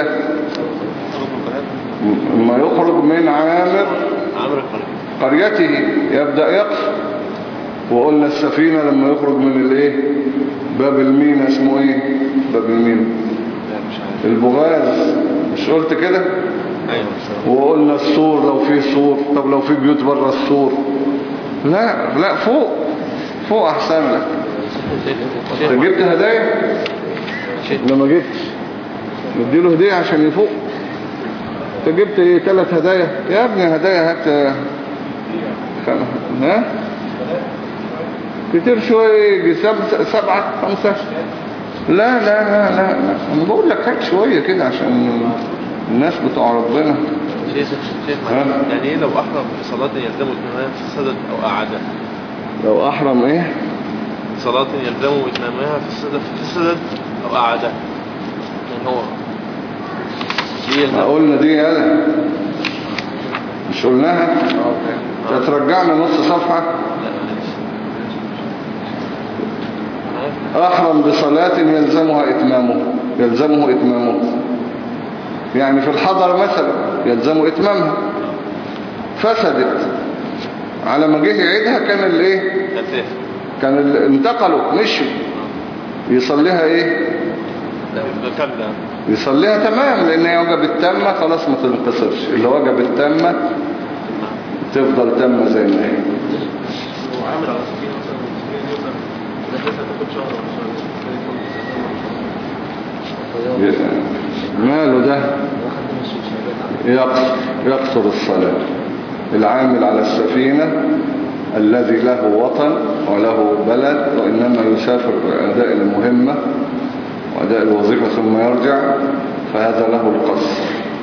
ما يخرج من عامر عامر القرية قريته يبدأ يقصر. وقلنا السفينة لما يخرج من الايه؟ باب المينا اسمه ايه؟ باب المينا البغاز، مش قلت كده؟ ايوه. وقلنا السور لو في سور، طب لو في بيوت بره السور؟ لا لا فوق فوق احسن لك. انت جبت هدايا؟ لا ما جبتش، نديله هدية عشان يفوق. انت جبت ايه؟ ثلاث هدايا يا ابني. هدايا هات خم... ها كتير شوية، سبعة خمسة. لا لا لا لا, لا. انا بقول لك هات شوية كده عشان الناس بتوع ربنا. شيخ شيخ يعني ايه لو احرم بصلاة يلزمه اتمامها في السدد او اعادة؟ لو احرم ايه؟ صلاة يلزمه اتمامها في السدد في السدد او اعادة، يعني هو ما قلنا دي يالا مش قلناها؟ تترجعنا نص صفحة. احرم بصلاة يلزمها اتمامه يلزمه اتمامه يعني في الحضر مثلا يلزمه اتمامها، فسدت على ما جه يعيدها كان الايه؟ كان ال... انتقلوا مشوا، يصليها ايه؟ يصليها تمام، لان هي وجبت تامة خلاص ما تنقصرش. اللي وجبت تامة تفضل تامة زي ما هي. وعامل على سبيل مثلا تاخد شهر ولا شهر. ماله ده؟ يقصر يقصر الصلاة. العامل على السفينة الذي له وطن وله بلد وإنما يسافر بأداء المهمة وأداء الوظيفة ثم يرجع، فهذا له القصر.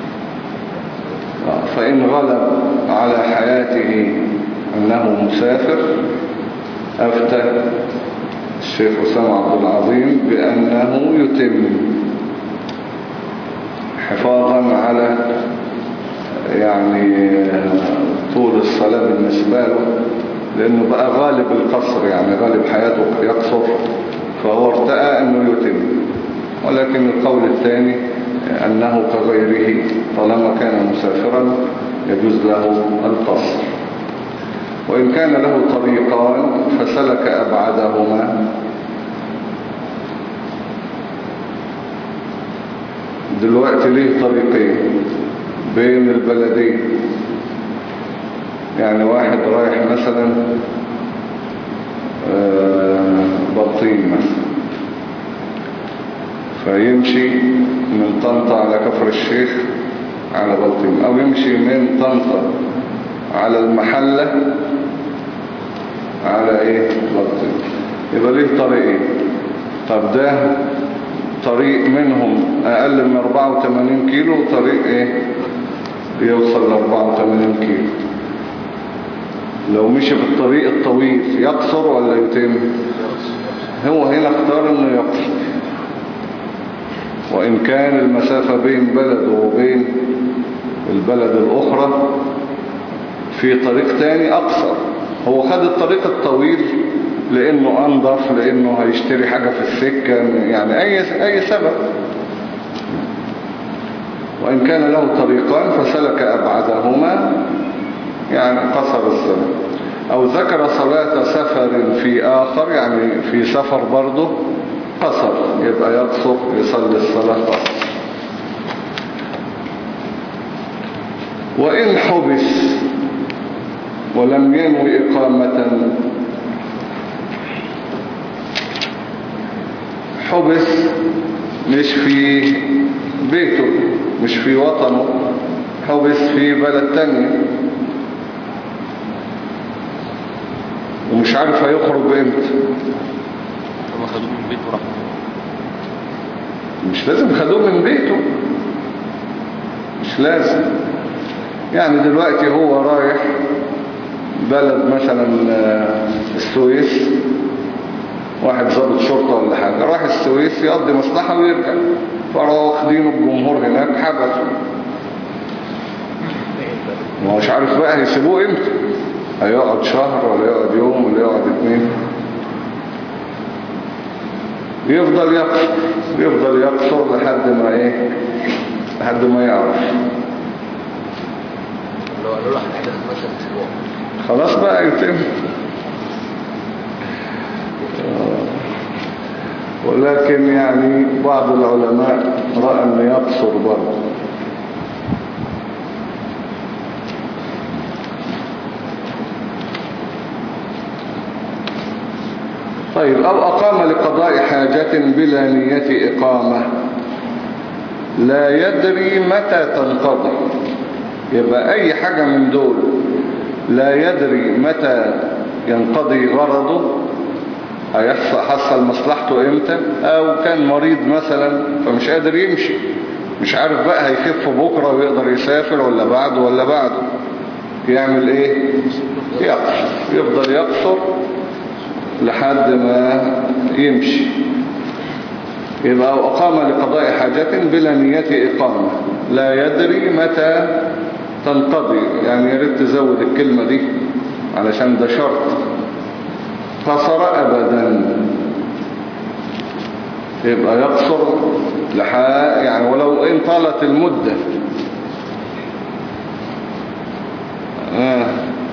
فإن غلب على حياته أنه مسافر أفتى الشيخ أسامة عبد العظيم بأنه يتم حفاظا على يعني طول الصلاة بالنسبة له، لأنه بقى غالب القصر، يعني غالب حياته يقصر، فهو ارتأى أنه يتم. ولكن القول الثاني أنه كغيره طالما كان مسافرا يجوز له القصر. وإن كان له طريقان فسلك أبعدهما دلوقتي ليه طريقين بين البلدين. يعني واحد رايح مثلا بلطيم مثلا، فيمشي من طنطا على كفر الشيخ على بلطيم، او يمشي من طنطا على المحلة على ايه بلطيم. يبقى ليه طريقين. طب ده طريق منهم اقل من اربعة وثمانين كيلو، وطريق ايه يوصل ل اربعة وثمانين كيلو. لو مشي في الطريق الطويل يقصر ولا يتم؟ هو هنا اختار انه يقصر، وان كان المسافة بين بلده وبين البلد الاخرى في طريق تاني اقصر. هو خد الطريق الطويل لانه انضف، لانه هيشتري حاجة في السكة، يعني اي اي سبب. وان كان له طريقان فسلك ابعدهما يعني قصر الصلاة. او ذكر صلاة سفر في اخر، يعني في سفر برضه قصر، يبقى يقصر يصلي الصلاة قصر. وإن حبس ولم ينوي إقامة، حبس مش في بيته مش في وطنه، حبس في بلد تانية ومش عارف هيخرج بامتى. هم خدوه من بيته وراحوا. مش لازم خدوه من بيته، مش لازم. يعني دلوقتي هو رايح بلد مثلا السويس، واحد ضابط شرطة ولا حاجة راح السويس يقضي مصلحة ويرجع، فراحوا واخدينه الجمهور هناك حبسوا. ما هوش عارف بقى هيسيبوه امتى، هيقعد شهر ولا يقعد يوم ولا يقعد اتنين. يفضل يقصر يفضل يقصر لحد ما ايه لحد ما يعرف. لو قالوا له هنحدث مثلا اسبوع خلاص بقى يتم. ولكن يعني بعض العلماء رأى ان يقصر برضه. طيب أو أقام لقضاء حاجة بلا نية إقامة لا يدري متى تنقضي. يبقى أي حاجة من دول لا يدري متى ينقضي غرضه، هيحصل مصلحته امتى، أو كان مريض مثلا فمش قادر يمشي، مش عارف بقى هيخف بكرة ويقدر يسافر ولا بعده ولا بعده، يعمل ايه؟ يقصر، يفضل يقصر لحد ما يمشي. يبقى أقام لقضاء حاجة بلا نية إقامة لا يدري متى تنقضي. يعني يريد تزود الكلمة دي علشان ده شرط. قصر أبدا، يبقى يقصر لحا يعني ولو إن طالت المدة. آه.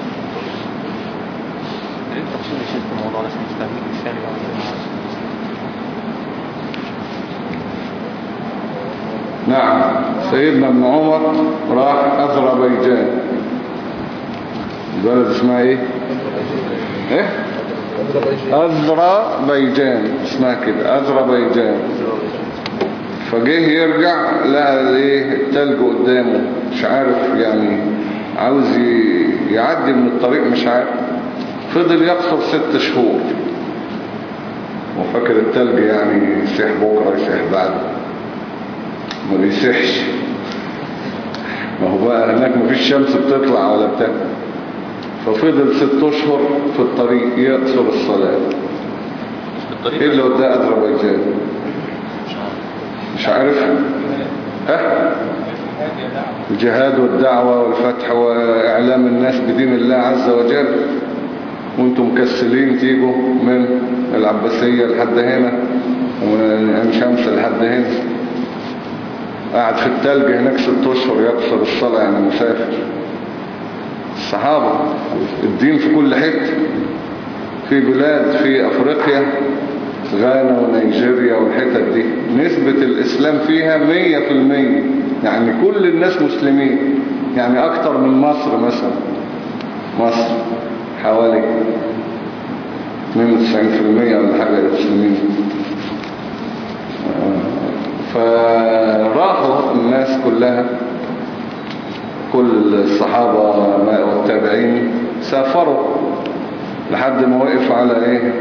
نعم. سيدنا ابن عمر راح أذربيجان. البلد اسمها ايه ايه أذربيجان، اسمها كده أذربيجان. فجه يرجع لقى الايه التلج قدامه، مش عارف يعني عاوز يعدي من الطريق مش عارف. فضل يقصر ست شهور وفاكر التلج يعني يسيح بكرة يسيح بعد، ما بيسيحش. ما هو بقى هناك مفيش شمس بتطلع ولا بتاع. ففضل ست اشهر في الطريق يقصر الصلاة. ايه اللي وداه أذربيجان؟ مش عارف. ها الجهاد والدعوة والفتح وإعلام الناس بدين الله عز وجل، وانتم مكسلين تيجوا من العباسية لحد هنا ومن عين شمس لحد هنا. قاعد في التلج هناك ست اشهر يقصر الصلاة، يعني مسافر. الصحابة الدين في كل حتة، في بلاد في أفريقيا غانا ونيجيريا والحتت دي نسبة الإسلام فيها مية في المية، يعني كل الناس مسلمين، يعني أكتر من مصر مثلا. مصر حوالي اثنين وتسعين في المية ولا حاجة مسلمين. فراحوا الناس كلها، كل الصحابة والتابعين سافروا لحد ما وقف على ايه؟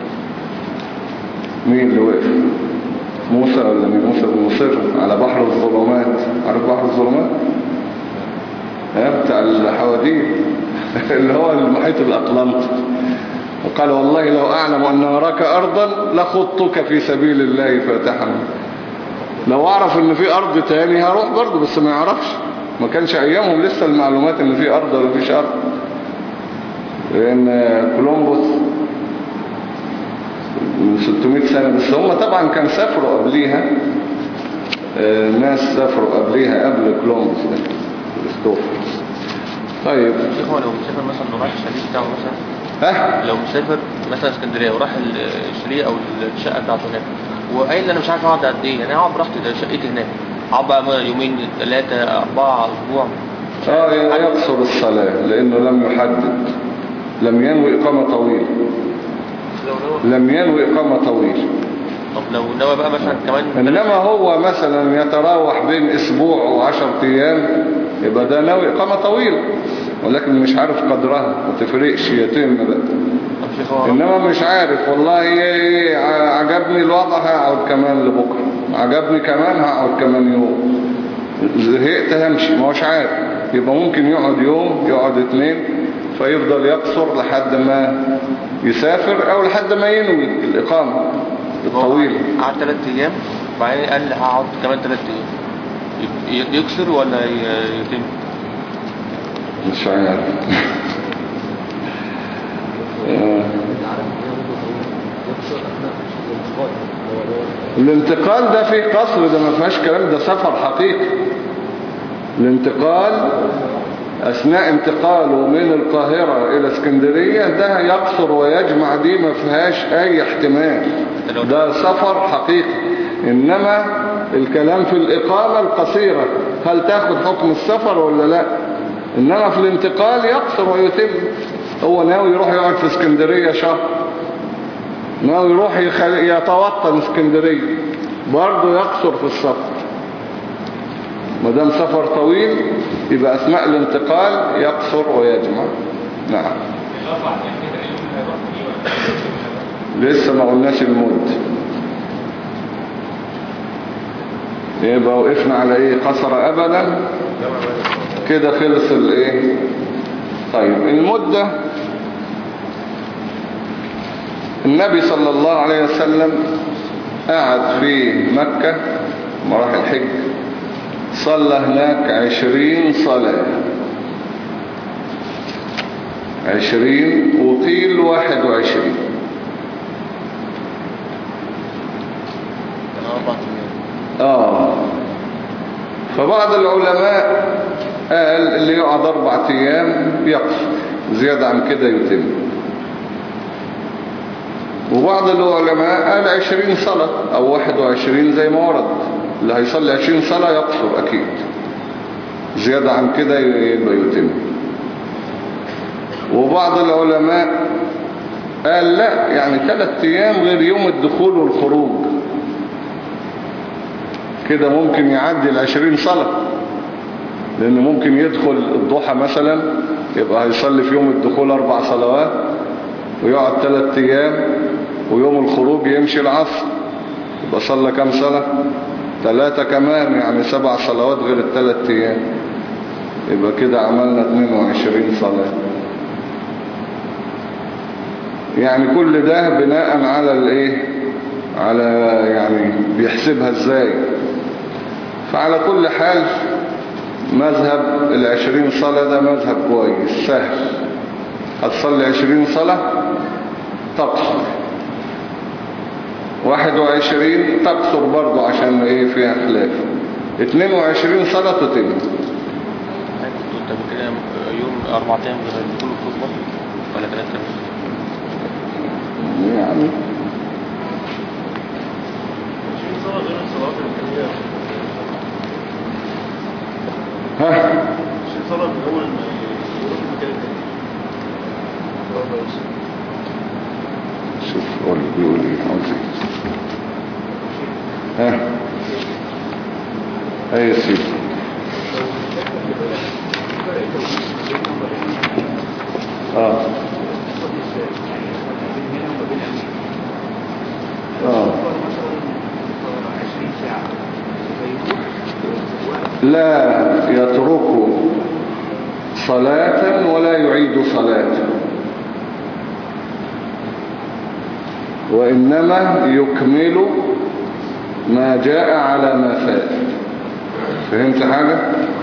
مين اللي وقف؟ موسى ولا مين؟ موسى بن مصر على بحر الظلمات. عارف بحر الظلمات؟ ها بتاع الحواديت اللي هو المحيط الأطلنطي. وقال والله لو أعلم أن وراك أرضا لخضتك في سبيل الله فاتحا. لو أعرف أن في أرض تاني هروح برضه، بس ما يعرفش، ما كانش أيامهم لسه المعلومات أن في أرض ولا فيش أرض. لأن كولومبوس من ستمائة سنة بس، هم طبعا كان سافروا قبليها، ناس سافروا قبليها قبل كولومبوس ده كريستوفر. طيب شيخ، هو لو مسافر مثلا رايح الشاليه بتاعه مثلا، ها لو مسافر مثلا اسكندريه وراح الشاليه او الشقه بتاعته هناك وقايل انا مش عارف اقعد قد ايه، يعني اقعد براحتي شقتي هناك، اقعد بقى يومين ثلاثه اربعه اسبوع، اه يقصر الصلاه لانه لم يحدد، لم ينوي اقامه طويله، لم ينوي اقامه طويله. طب لو نوى بقى مثلا كمان، انما هو مثلا يتراوح بين اسبوع وعشر ايام يبقى ده ناوي اقامه طويله، ولكن مش عارف قدرها، ما تفرقش، يتم بقى. انما مش عارف والله عجبني الوضع هقعد كمان لبكره، عجبني كمان هقعد كمان يوم، زهقت همشي، ما هوش عارف. يبقى ممكن يقعد يوم، يقعد اتنين، فيفضل يقصر لحد ما يسافر او لحد ما ينوي الاقامه الطويله. قعد ثلاث ايام وبعدين قال هقعد كمان ثلاث ايام، يكسر ولا يتم؟ مش عارف. الانتقال ده فيه قصر، ده ما فيهاش كلام، ده سفر حقيقي. الانتقال اثناء انتقاله من القاهرة الى اسكندرية ده يقصر ويجمع، دي ما فيهاش اي احتمال، ده سفر حقيقي. انما الكلام في الاقامة القصيرة، هل تاخد حكم السفر ولا لا؟ انما في الانتقال يقصر ويتم. هو ناوي يروح يقعد في اسكندرية شهر، ناوي يروح يتوطن اسكندرية، برضه يقصر في السفر. ما دام سفر طويل يبقى اثناء الانتقال يقصر ويجمع. نعم. لسه ما قلناش المد، يبقى وقفنا على ايه؟ قصر ابدا، كده خلص الايه. طيب المدة، النبي صلى الله عليه وسلم قعد في مكة مراحل الحج، صلى هناك عشرين صلاة، عشرين وقيل واحد وعشرين، اه. فبعض العلماء قال اللي يقعد اربع ايام يقصر، زيادة عن كده يتم. وبعض العلماء قال عشرين صلاة او واحد وعشرين زي ما ورد، اللي هيصلي عشرين صلاة يقصر اكيد، زيادة عن كده يبقى يتم. وبعض العلماء قال لا، يعني ثلاث ايام غير يوم الدخول والخروج، كده ممكن يعدي العشرين صلاة، لان ممكن يدخل الضحى مثلا يبقى هيصلي في يوم الدخول اربع صلوات ويقعد ثلاث ايام، ويوم الخروج يمشي العصر، يبقى صلى كم صلاة؟ ثلاثة كمان، يعني سبع صلوات غير الثلاث ايام، يبقى كده عملنا اثنين وعشرين صلاة. يعني كل ده بناء على الايه، على يعني بيحسبها ازاي. فعلى كل حال مذهب العشرين صلاة ده مذهب كويس سهل. هتصلي عشرين صلاة تقصر، واحد وعشرين تقصر برضو عشان ايه فيها خلاف، اتنين وعشرين صلاة تتم. انت بتكلم يوم اربع ايام غير كل الخطبة ولا ثلاثة؟ يعني غير الصلوات اللي هي ها مش صلاة من أول ما يروح المكان التاني. شوف قول بيقول ايه عاوز ايه. ها ايه يا سيدي. اه اه لا يترك صلاة ولا يعيد صلاة، وإنما يكمل ما جاء على ما فات. فهمت حاجة؟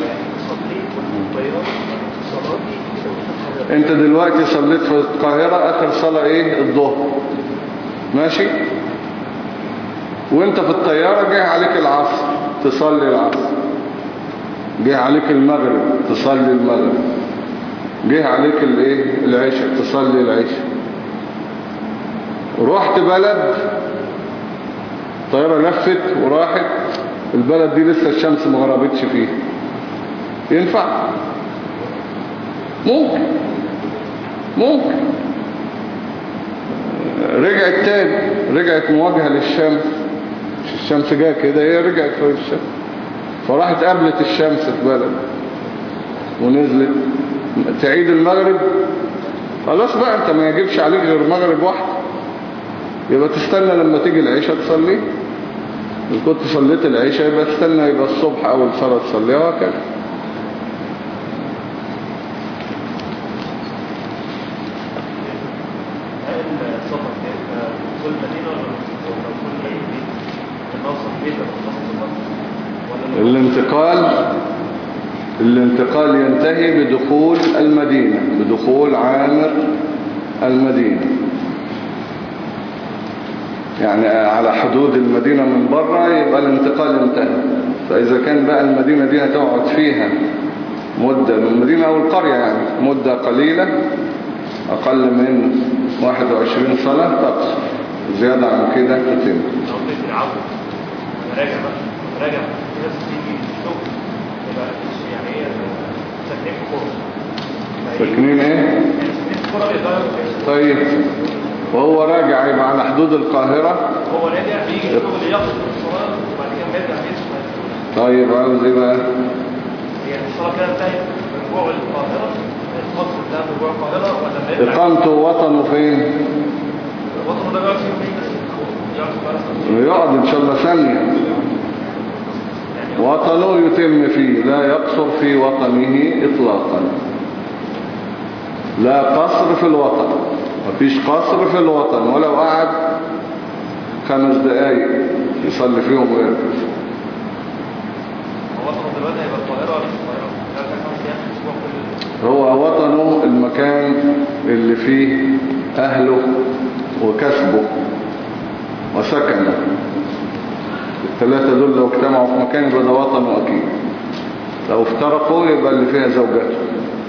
انت دلوقتي صليت في القاهرة اخر صلاة ايه؟ الظهر، ماشي؟ وانت في الطيارة جه عليك العصر تصلي العصر، جه عليك المغرب تصلي المغرب، جه عليك الايه؟ العشاء تصلي العشاء. رحت بلد، الطيارة لفت وراحت البلد دي لسه الشمس ما غربتش فيها، ينفع؟ ممكن ممكن رجعت تاني، رجعت مواجهة للشمس، مش الشمس جاء كده، هي رجعت في الشمس، فراحت قابلت الشمس في بلد ونزلت تعيد المغرب. خلاص بقى انت ما يجيبش عليك غير مغرب واحد، يبقى تستنى لما تيجي العشاء تصلي. إن كنت صليت العشاء يبقى تستنى يبقى الصبح أول صلاة تصليها وهكذا. الانتقال الانتقال ينتهي بدخول المدينة، بدخول عامر المدينة، يعني على حدود المدينة من بره يبقى الانتقال انتهى. فإذا كان بقى المدينة دي هتقعد فيها مدة، المدينة أو القرية يعني مدة قليلة أقل من واحد وعشرين صلاة تقصر، زيادة عن كده تتم. راجع بقى راجع في ناس تيجي الشغل يبقى يعني ايه ساكنين في قرى، ساكنين ايه؟ يعني ساكنين في قرى يقدروا. طيب وهو راجع يبقى على حدود القاهرة، هو راجع بيجي الشغل ياخد الصلاة وبعد كده بيرجع بيته. طيب عاوز ايه بقى؟ يعني الصلاة كده انتهت برجوعه للقاهرة، الفصل ده برجوع القاهرة ولا بيرجع؟ إقامته وطنه فين؟ وطنه ده بيقعد فيه بس يقعد ان شاء الله ثانية، وطنه يتم فيه، لا يقصر في وطنه اطلاقا، لا قصر في الوطن، مفيش قصر في الوطن، ولو قعد خمس دقايق يصلي فيهم ويرجع. وطنه دلوقتي هيبقى القاهرة ولا مش القاهرة؟ هو وطنه المكان اللي فيه اهله وكسبه وسكنه، الثلاثة دول لو اجتمعوا في مكان يبقى ده وطنه أكيد، لو افترقوا يبقى اللي فيها زوجته.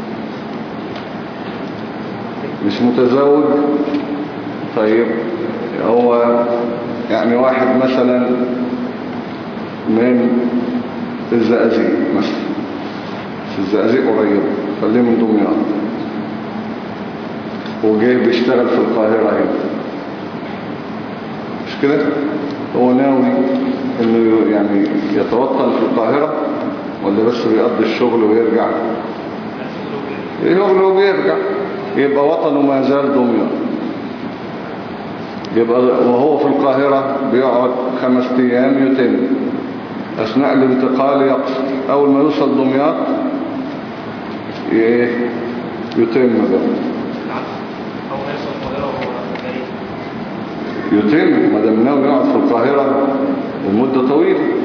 مش متزوج، طيب هو يعني واحد مثلا من الزقازيق مثلا، الزقازيق قريبة، خليه من دمياط، وجاي بيشتغل في القاهرة هنا، مش كده؟ هو ناوي انه يعني يتوطن في القاهرة ولا بس بيقضي الشغل ويرجع؟ يشغل وبيرجع، يبقى وطنه ما زال دمياط، يبقى وهو في القاهرة بيقعد خمس ايام يتم، اثناء الانتقال يقصر، اول ما يوصل دمياط يتم بقى، يتم ما دام ناوي يقعد في القاهرة لمدة طويلة.